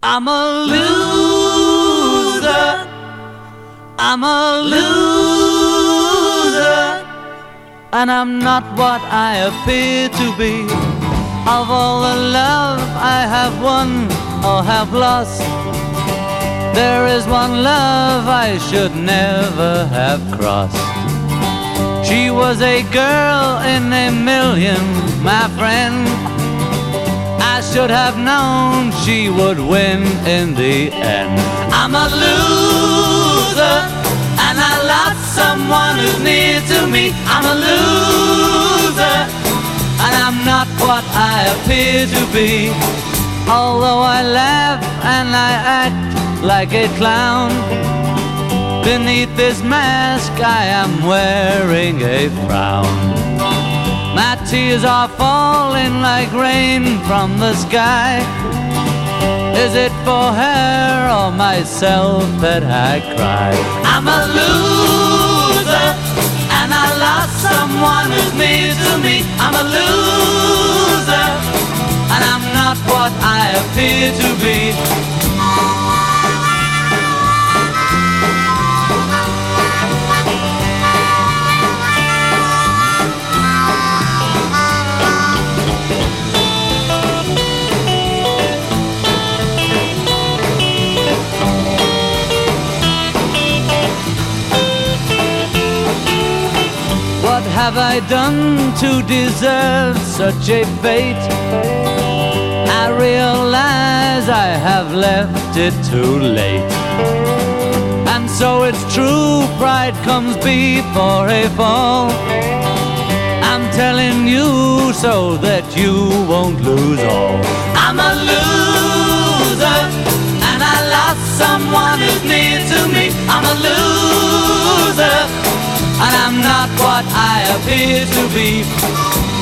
I'm a loser. I'm a loser. And I'm not what I appear to be. Of all the love I have won or have lost, there is one love I should never have crossed. She was a girl in a million, my friend. I should have known she would win in the end. I'm a loser, and I lost someone who's near to me. I'm a loser, and I'm not what I appear to be. Although I laugh and I act like a clown, beneath this mask I am wearing a frown. My tears are falling like rain from the sky. Is it for her or myself that I cry? I'm a loser, and I lost someone who's near to me. I'm a loser, and I'm not what I appear to be. What have I done to deserve such a fate? I realize I have left it too late. And so it's true, pride comes before a fall. I'm telling you so that you won't lose all. I'm a loser, and I lost someone who's near to me. I'm a loser, and I'm not what I appear to be.